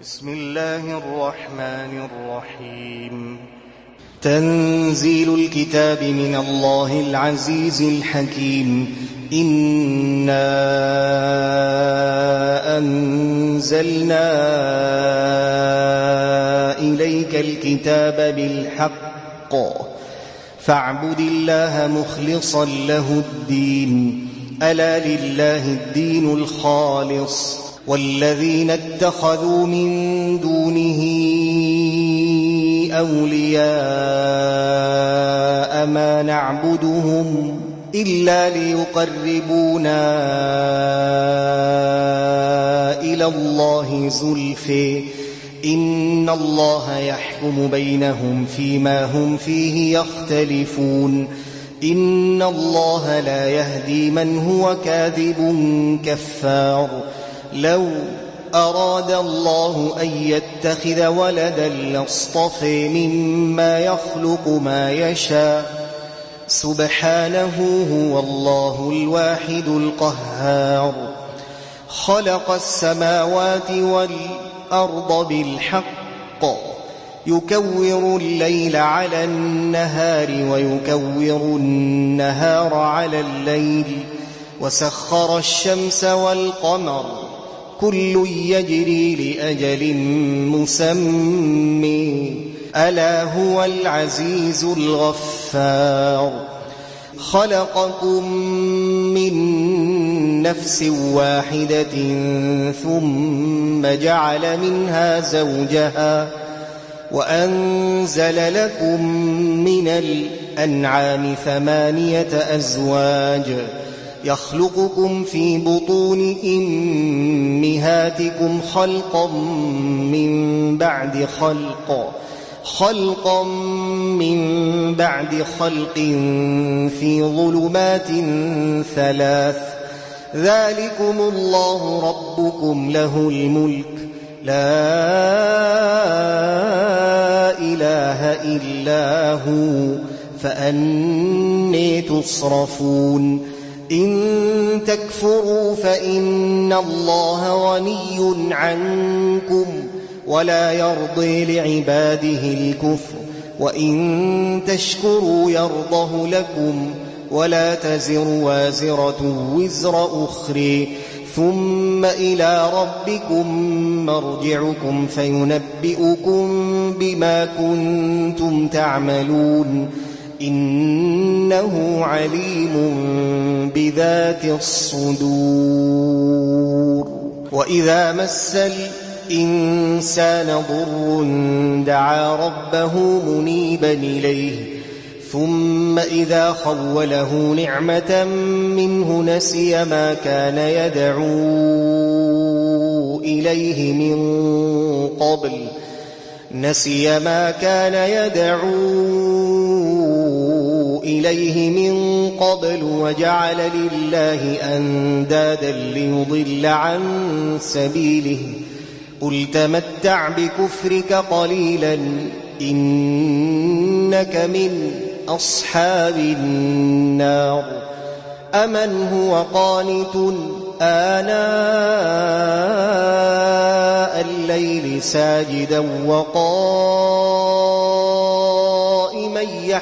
بسم الله الرحمن الرحيم. تنزيل الكتاب من الله العزيز الحكيم. إنا أنزلنا إليك الكتاب بالحق فاعبد الله مخلصا له الدين ألا لله الدين الخالص والذين اتخذوا من دونه أولياء ما نعبدهم إلا ليقربونا إلى الله زلفى إن الله يحكم بينهم فيما هم فيه يختلفون إن الله لا يهدي من هو كاذب كفار. لو أراد الله أن يتخذ ولدا لاصطفى مما يخلق ما يشاء سبحانه هو الله الواحد القهار. خلق السماوات والأرض بالحق يكور الليل على النهار ويكور النهار على الليل وسخر الشمس والقمر كل يجري لأجل مسمى ألا هو العزيز الغفار. خلقكم من نفس واحدة ثم جعل منها زوجها وأنزل لكم من الأنعام 8 أزواج يخلقكم في بطون أمهاتكم خلقا من بعد خلق في ظلمات 3 ذلكم الله ربكم له الملك لا إله إلا هو فأني تصرفون. إن تكفروا فإن الله غني عنكم ولا يرضي لعباده الكفر وإن تشكروا يرضه لكم ولا تزر وازرة وزر أخرى ثم إلى ربكم مرجعكم فينبئكم بما كنتم تعملون إنه عليم بذات الصدور. وإذا مس الإنسان ضر دعا ربه منيبا إليه ثم إذا خوله نعمة منه نسي ما كان يدعو إليه من قبل وجعل لله أندادا ليضل عن سبيله قل تمتع بكفرك قليلا إنك من أصحاب النار. أمن هو قانت آناء الليل ساجدا وقائما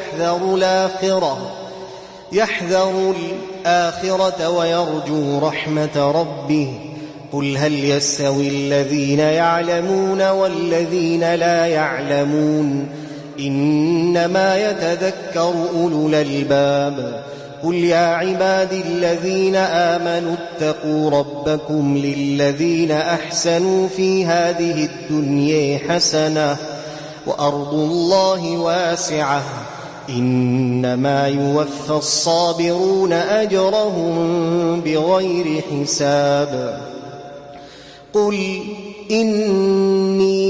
يحذر الآخرة ويرجو رحمة ربه قل هل يستوي الذين يعلمون والذين لا يعلمون إنما يتذكر أولو الألباب. قل يا عبادي الذين آمنوا اتقوا ربكم للذين أحسنوا في هذه الدنيا حسنة وأرض الله واسعة إنما يوفى الصابرون أجرهم بغير حساب. قل إني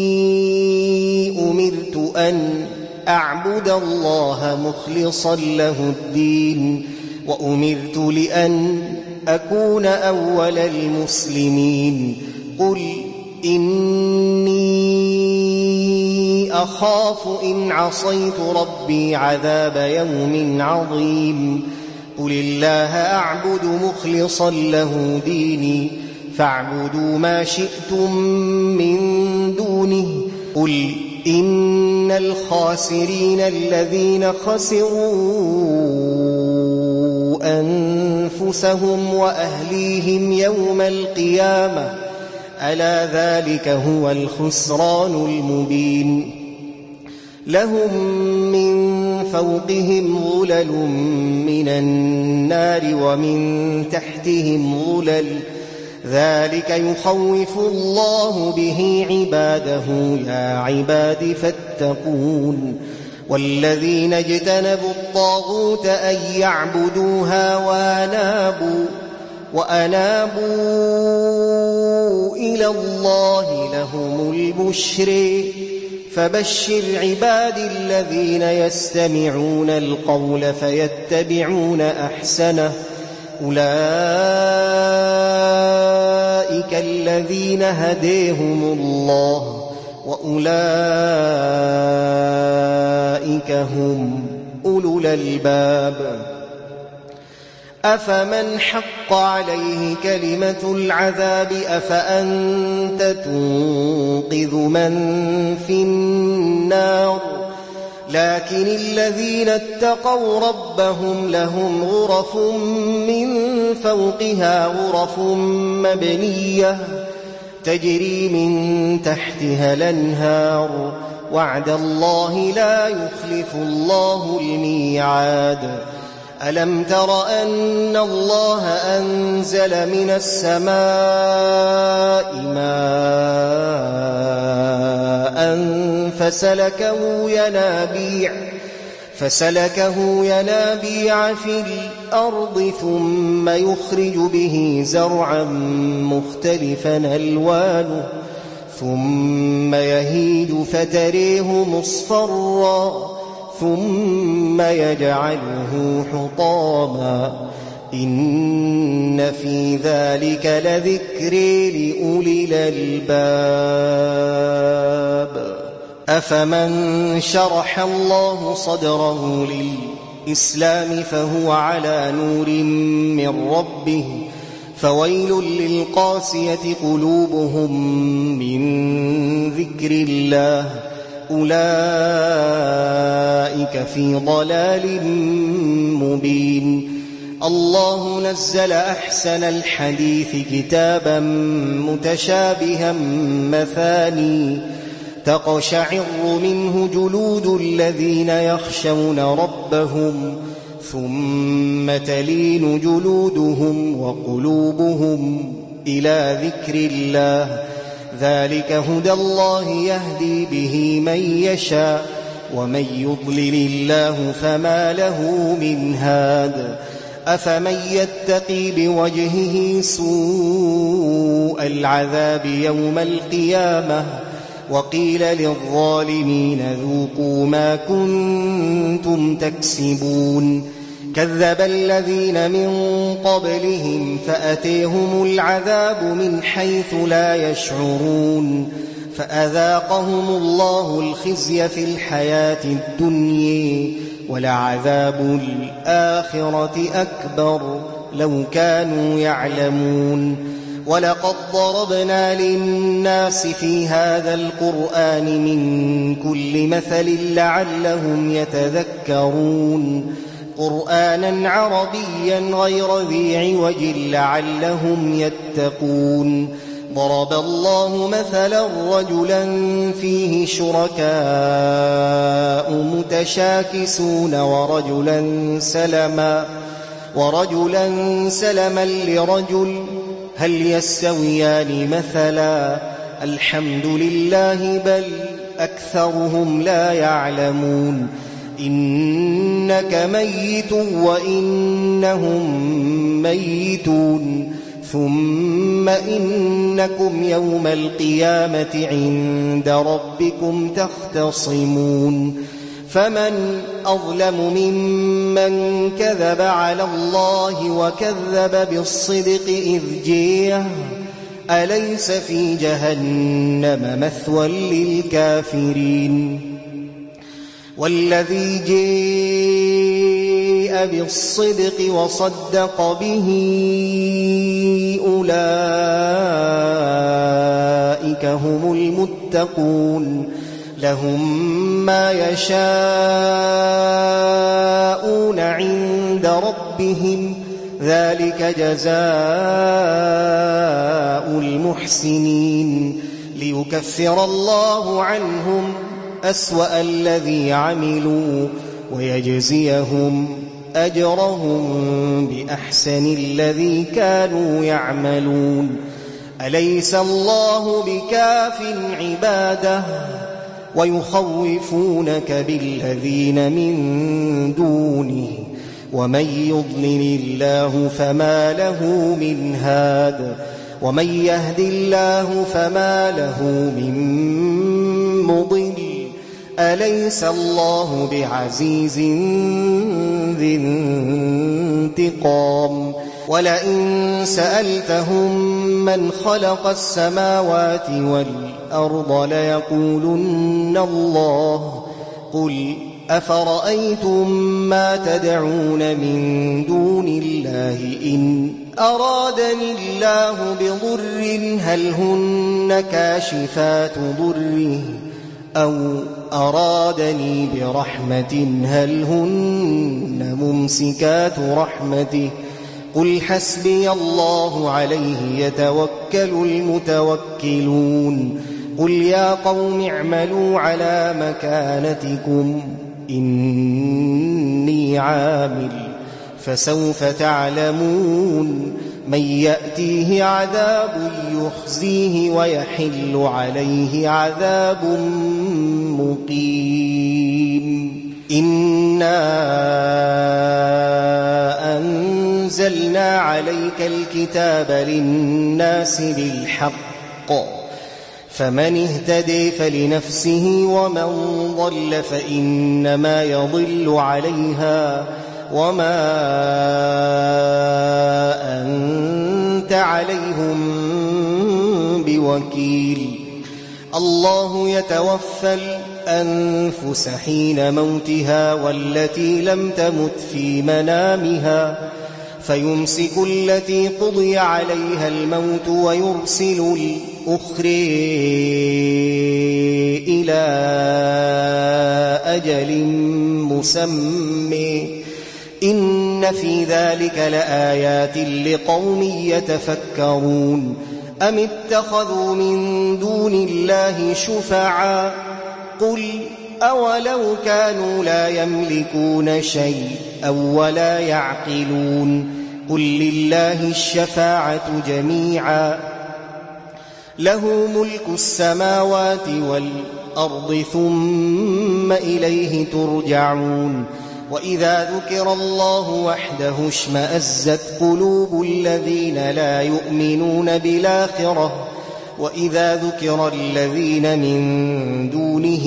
أمرت أن أعبد الله مخلصا له الدين وأمرت لأن أكون أول المسلمين. قل إني أخاف إن عصيت ربي عذاب يوم عظيم. قل الله أعبد مخلصا له ديني فاعبدوا ما شئتم من قل إن الخاسرين الذين خسروا أنفسهم وأهليهم يوم القيامة ألا ذلك هو الخسران المبين لهم من فوقهم ظلل من النار ومن تحتهم ظلل ذلك يخوف الله به عباده يا عباد فاتقون والذين اجتنبوا الطاغوت أن يعبدوها وأنابوا إلى الله لهم البشر فبشر عبادي الذين يستمعون القول فيتبعون أحسنه أولئك الذين هديهم الله وأولئك هم أولو الألباب أفمن حق عليه كلمة العذاب أفأنت تنقذ من في النار لكن الذين اتقوا ربهم لهم غرف من فوقها غرف مبنية تجري من تحتها الأنهار وعد الله لا يخلف الله الميعاد ألم تر أن الله أنزل من السماء ماء فسلكه ينابيع في الأرض ثم يخرج به زرعا مختلفا ألوانه ثم يهيج فتريه مصفرا ثم يجعله حطاما إن في ذلك لذكر لأولي الألباب أفمن شرح الله صدره للإسلام فهو على نور من ربه فويل للقاسية قلوبهم من ذكر الله أولئك في ضلال مبين الله نزل أحسن الحديث كتابا متشابها مثاني تقشعر منه جلود الذين يخشون ربهم ثم تلين جلودهم وقلوبهم إلى ذكر الله ذلك هدى الله يهدي به من يشاء ومن يضلل الله فما له من هاد أفمن يتقي بوجهه سوء العذاب يوم القيامة وقيل للظالمين ذوقوا ما كنتم تكسبون كذب الذين من قبلهم فأتيهم العذاب من حيث لا يشعرون فأذاقهم الله الخزي في الحياة الدنيا ولعذاب الآخرة أكبر لو كانوا يعلمون ولقد ضربنا للناس في هذا القرآن من كل مثل لعلهم يتذكرون قرآنا عربيا غير ذي عوج لعلهم يتقون ضرب الله مثلا رجلا فيه شركاء متشاكسون ورجلا سلما لرجل هل يستويان مثلا الحمد لله بل أكثرهم لا يعلمون إنك ميت وإنهم ميتون ثم إنكم يوم القيامة عند ربكم تختصمون فمن أظلم ممن كذب على الله وكذب بالصدق إذ جاءه أليس في جهنم مثوى للكافرين والذي جاء بالصدق وصدق به أولئك هم المتقون لهم ما يشاءون عند ربهم ذلك جزاء المحسنين ليكفر الله عنهم أسوأ الذي عملوا ويجزيهم أجرهم بأحسن الذي كانوا يعملون أليس الله بكاف عباده ويخوفونك بالذين من دونه ومن يضلل الله فما له من هاد ومن يهد الله فما له من مضل أليس الله بعزيز ذي انتقام ولئن سألتهم من خلق السماوات والأرض ليقولن الله قل أفرأيتم ما تدعون من دون الله إن أرادني الله بضر هل هن كاشفات ضره أو أرادني برحمة هل هن ممسكات رحمته قل حسبي الله عليه يتوكل المتوكلون قل يا قوم اعملوا على مكانتكم إني عامل فسوف تعلمون من يأتيه عذاب يخزيه ويحل عليه عذاب مقيم إنا أنزلنا عليك الكتاب للناس بالحق فمن اهتدي فلنفسه ومن ضل فإنما يضل عليها وما أنت عليهم بوكيل الله يتوفى الأنفس حين موتها والتي لم تمت في منامها فيمسك التي قضي عليها الموت ويرسل الأخرى إلى أجل مسمى إن في ذلك لآيات لقوم يتفكرون أم اتخذوا من دون الله شفعاء قل أولو كانوا لا يملكون شيئا ولا يعقلون قل لله الشفاعة جميعا له ملك السماوات والأرض ثم إليه ترجعون وإذا ذكر الله وحده اشمأزت قلوب الذين لا يؤمنون بالآخرة وإذا ذكر الذين من دونه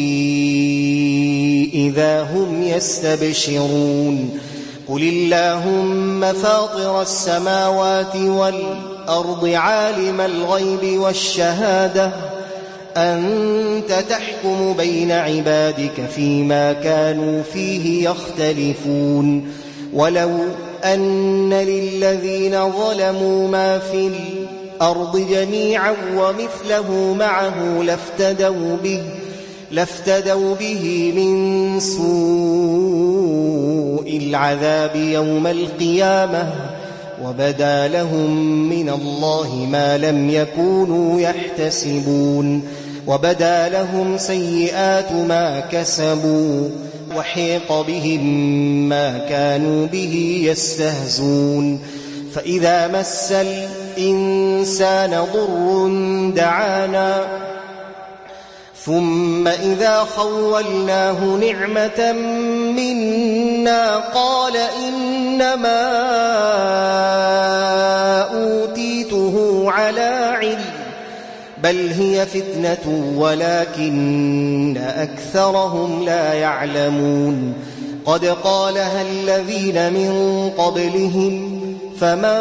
إذا هم يستبشرون قل اللهم فاطر السماوات والأرض عالم الغيب والشهادة أنت تحكم بين عبادك فيما كانوا فيه يختلفون ولو أن للذين ظلموا ما في الأرض جميعا ومثله معه لافتدوا به من سوء العذاب يوم القيامة وبدا لهم من الله ما لم يكونوا يحتسبون وبدا لهم سيئات ما كسبوا وحيق بهم ما كانوا به يستهزون فإذا مس الإنسان ضر دعانا ثم إذا خولناه نعمة منا قال إنما أوتيته على علم بل هي فتنة ولكن أكثرهم لا يعلمون قد قالها الذين من قبلهم فما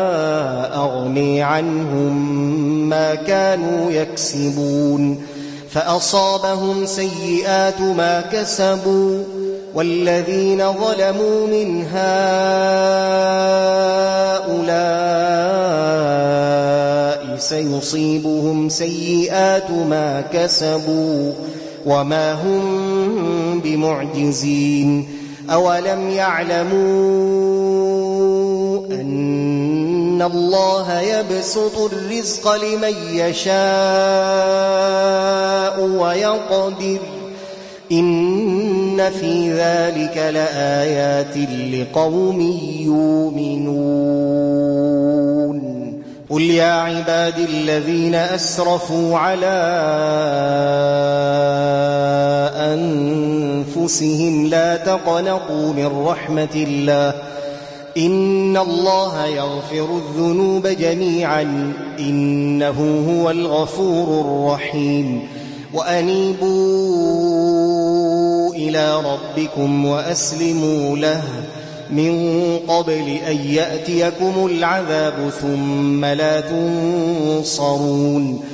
أغني عنهم ما كانوا يكسبون فأصابهم سيئات ما كسبوا والذين ظلموا من هؤلاء سيصيبهم سيئات ما كسبوا وما هم بمعجزين أولم يعلموا أن الله يبسط الرزق لمن يشاء ويقدر إن في ذلك لآيات لقوم يؤمنون قل يا عبادي الذين أسرفوا على أنفسهم لا تقنطوا من رحمة الله إن الله يغفر الذنوب جميعا إنه هو الغفور الرحيم وأنيبوا إلى ربكم وأسلموا له من قبل أن يأتيكم العذاب ثم لا تنصرون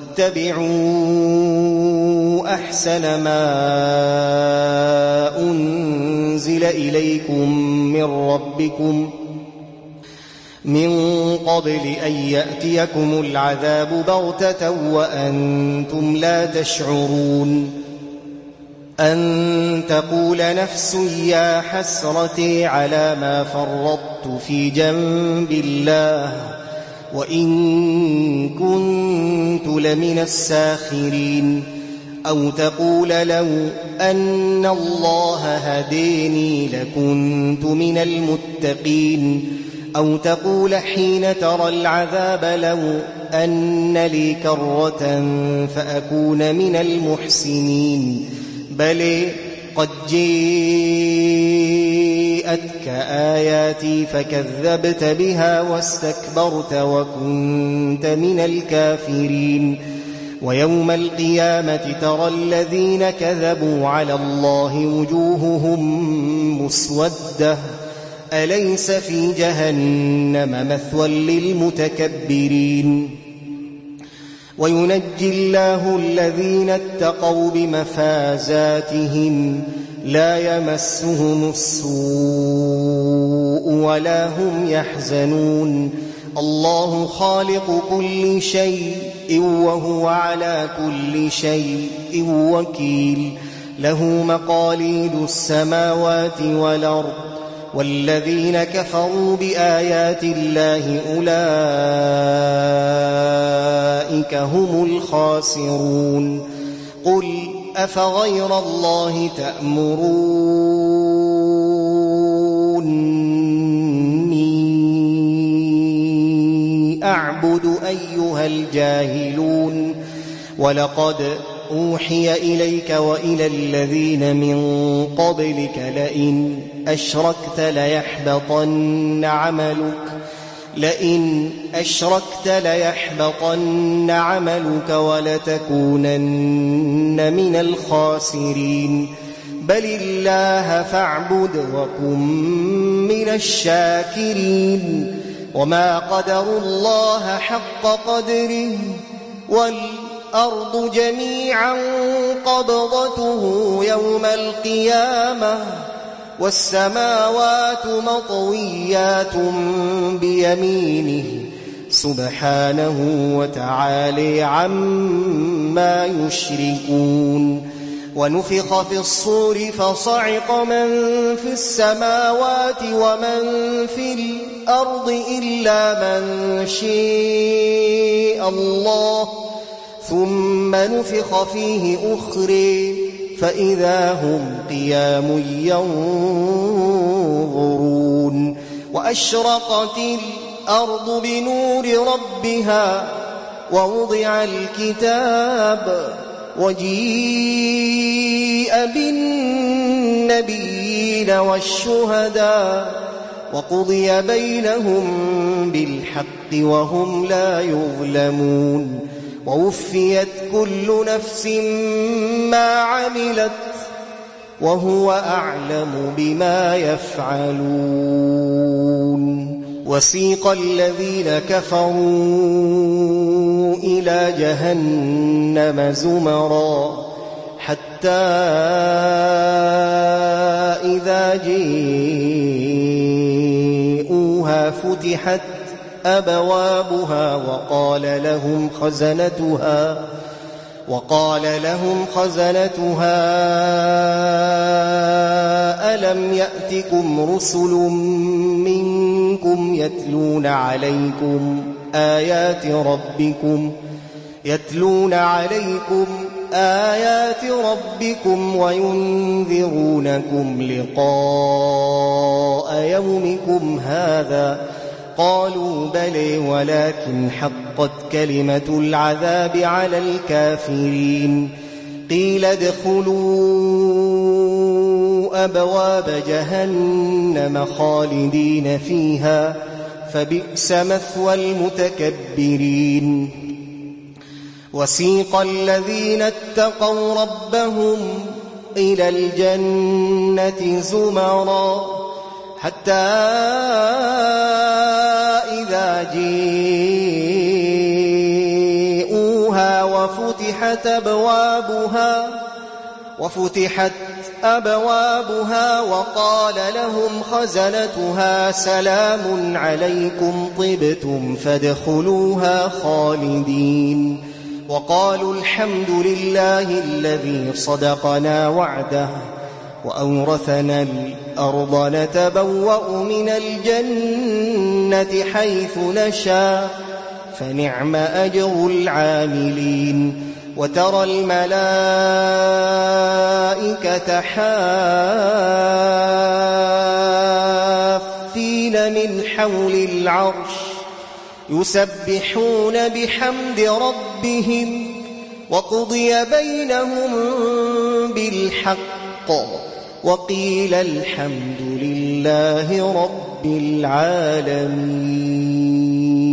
واتبعوا أحسن ما أنزل إليكم من ربكم من قبل أن يأتيكم العذاب بغتة وأنتم لا تشعرون أن تقول نفس يا حسرتي على ما فرطت في جنب الله وإن كنت لمن الساخرين أو تقول لو أن الله هديني لكنت من المتقين أو تقول حين ترى العذاب لو أن لي كرة فأكون من المحسنين بل قد جاءتك آياتي فكذبت بها واستكبرت وكنت من الكافرين ويوم القيامة ترى الذين كذبوا على الله وجوههم مسودة أليس في جهنم مثوى للمتكبرين وينجي الله الذين اتقوا بمفازاتهم لا يمسهم السوء ولا هم يحزنون الله خالق كل شيء وهو على كل شيء وكيل له مقاليد السماوات والأرض والذين كفروا بآيات الله أولئك هم الخاسرون قل أفغير الله تأمروني أعبد أيها الجاهلون ولقد أوحي إليك وإلى الذين من قبلك لئن أشركت ليحبطن عملك ولتكونن من الخاسرين بل الله فاعبد وكن من الشاكرين وما قدروا الله حق قدره والأرض جميعا قبضته يوم القيامة والسماوات مطويات بيمينه سبحانه وتعالى عما يشركون ونفخ في الصور فصعق من في السماوات ومن في الأرض إلا من شاء الله ثم نفخ فيه أخرى فإذا هم قيام ينظرون وأشرقت الأرض بنور ربها ووضع الكتاب وجيء بالنبيين والشهداء وقضي بينهم بالحق وهم لا يظلمون ووفيت كل نفس ما عملت وهو أعلم بما يفعلون وسيق الذين كفروا إلى جهنم زمرا حتى إذا جيءوها فتحت أبوابها وقال لهم خزنتها ألم يأتكم رسل منكم يتلون عليكم آيات ربكم وينذرونكم لقاء يومكم هذا قالوا بلى ولكن حقت كلمة العذاب على الكافرين قيل ادخلوا أبواب جهنم خالدين فيها فبئس مثوى المتكبرين وسيق الذين اتقوا ربهم إلى الجنة زمرا حتى إذا جيءوها وفتحت أبوابها وقال لهم خزنتها سلام عليكم طبتم فادخلوها خالدين وقالوا الحمد لله الذي صدقنا وعده وأورثنا الأرض نتبوأ من الجنة حيث نشاء فنعم أجر العاملين وترى الملائكة حافين من حول العرش يسبحون بحمد ربهم وقضي بينهم بالحق وقيل الحمد لله رب العالمين.